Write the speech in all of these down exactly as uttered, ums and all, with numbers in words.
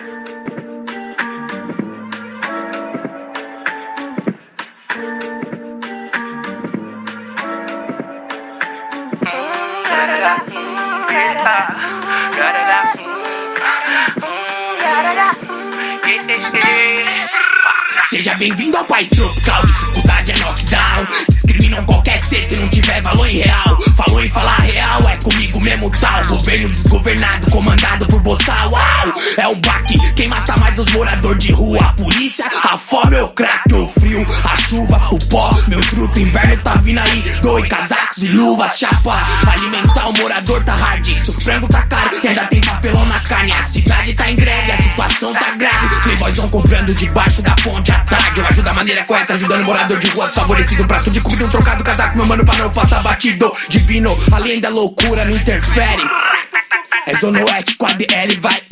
Seja bem-vindo ao país tropical, dificuldade é knockdown. Discriminam qualquer ser se não tiver valor em real. Falou em falar real, é comigo mesmo tal. Governo desgovernado, comandado por boçal. Uau, é o baque, quem mata mais os moradores de rua? A polícia, a fome, o crack, o frio, a chuva, o pó, meu truto. Inverno tá vindo aí, dois casacos e luvas, chapa. Alimentar o morador tá hard, se o frango tá caro e ainda tem papelão na carne. A cidade tá em greve, a situação tá grave. Playboyzão comprando debaixo da ponte à tarde. Eu ajudo da maneira correta, ajudando o morador de rua favorecido. Um prato de comida, um trocado casaco, meu mano, pra não passar batido. Divino, além da loucura, não interfere. É zona oeste com a D L, vai.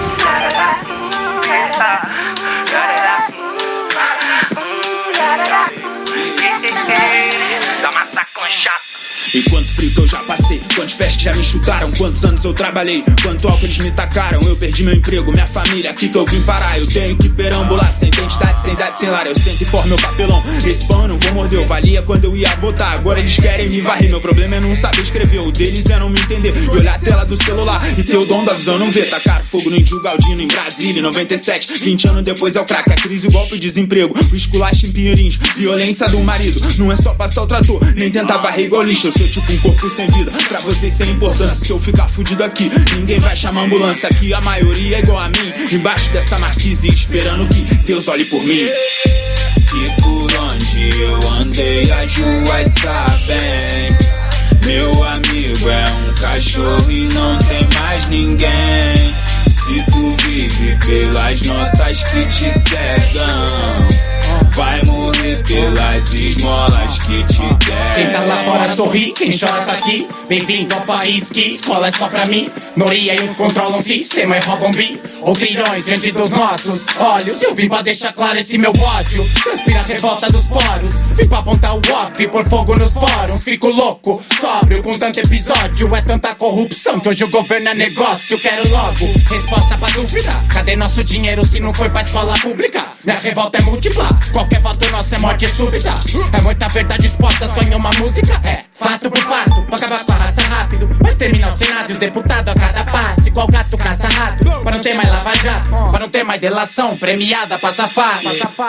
Dá uma saconcha. E quanto frio que eu já passei, quantos pés que já me chutaram, quantos anos eu trabalhei, quanto álcool eles me tacaram. Eu perdi meu emprego, minha família, aqui que eu vim parar. Eu tenho que perambular, sem identidade, sem idade, sem lar. Eu sento e formo meu papelão, esse pão eu não vou morder. Eu valia quando eu ia votar, agora eles querem me varrer. Meu problema é não saber escrever, o deles é não me entender. E olhar a tela do celular e ter o dom da visão não ver. Tacar fogo no Índio Galdino, em Brasília, em noventa e sete. Vinte anos depois é o crack, a crise, o golpe, o desemprego, o esculacho em Pinheirinhos, violência do marido. Não é só passar o trator, nem tentar varrer igual lixo. Eu sou tipo um corpo sem vida, pra vocês sem importância. Se eu ficar fudido aqui, ninguém vai chamar ambulância. Aqui a maioria é igual a mim, embaixo dessa marquise, esperando que Deus olhe por mim. E por onde eu andei as ruas sabem, meu amigo é um cachorro e não tem mais ninguém. Se tu vive pelas notas que te cegam, vai morrer pelas esmolas que te der. Quem tá lá fora sorri, quem chora tá aqui. Bem-vindo ao país que escola é só pra mim. Noria e uns controlam o sistema e roubam bi. Ou trilhões diante dos nossos olhos. Eu vim pra deixar claro esse meu ódio. Transpira a revolta dos poros. Vim pra apontar o óbvio, pôr fogo nos fóruns. Fico louco, sóbrio com tanto episódio. É tanta corrupção que hoje o governo é negócio. Quero logo resposta pra dúvida. Cadê nosso dinheiro se não foi pra escola pública? Minha revolta é múltipla, qualquer voto nosso é morte súbita. É muita verdade exposta só em uma música. É fato por fato, pra acabar com a raça rápido. Mas terminar o Senado e os deputados a cada passo. Igual gato caça rato, pra não ter mais lava-jato, pra não ter mais delação premiada pra safado.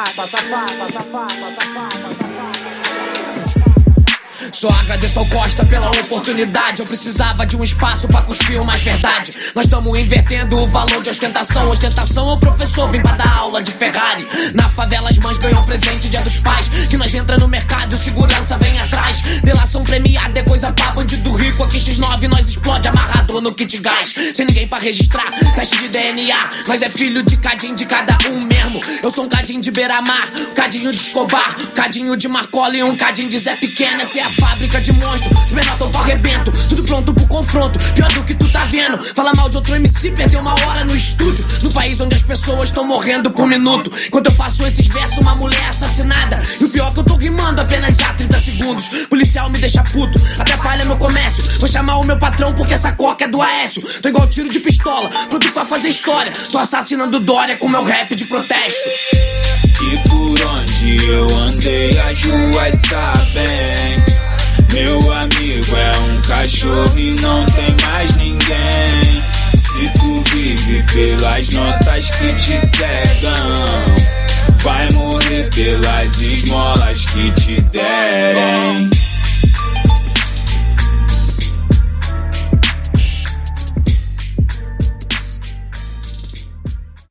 Só agradeço ao Costa pela oportunidade. Eu precisava de um espaço pra cuspir mais verdade. Nós estamos invertendo o valor de ostentação. Ostentação é o professor, vem pra dar aula de Ferrari. Na favela as mães ganham presente dia dos pais. Que nós entra no mercado e o segurança vem atrás. Delação premiada é coisa pra bandido rico. Aqui X nove nós explode amarrado no kit gás. Sem ninguém pra registrar, teste de D N A. Nós é filho de cadinho de cada um mesmo. Eu sou um cadinho de beira-mar, cadinho de Escobar, cadinho de Marcola e um cadinho de Zé Pequeno. Essa é a fábrica de monstro, os menor tão pro arrebento. Tudo pronto pro confronto, pior do que tu tá vendo. Fala mal de outro M C, perdeu uma hora no estúdio. No país onde as pessoas estão morrendo por minuto. Enquanto eu faço esses versos, uma mulher assassinada. E o pior é que eu tô rimando apenas já trinta segundos. Policial me deixa puto, atrapalha meu comércio. Vou chamar o meu patrão porque essa coca é do Aécio. Tô igual tiro de pistola, pronto pra fazer história. Tô assassinando Dória com meu rap de protesto. E por onde eu andei as ruas sabem, meu amigo é um cachorro e não tem mais ninguém. Se tu vive pelas notas que te cegam, vai morrer pelas esmolas que te der.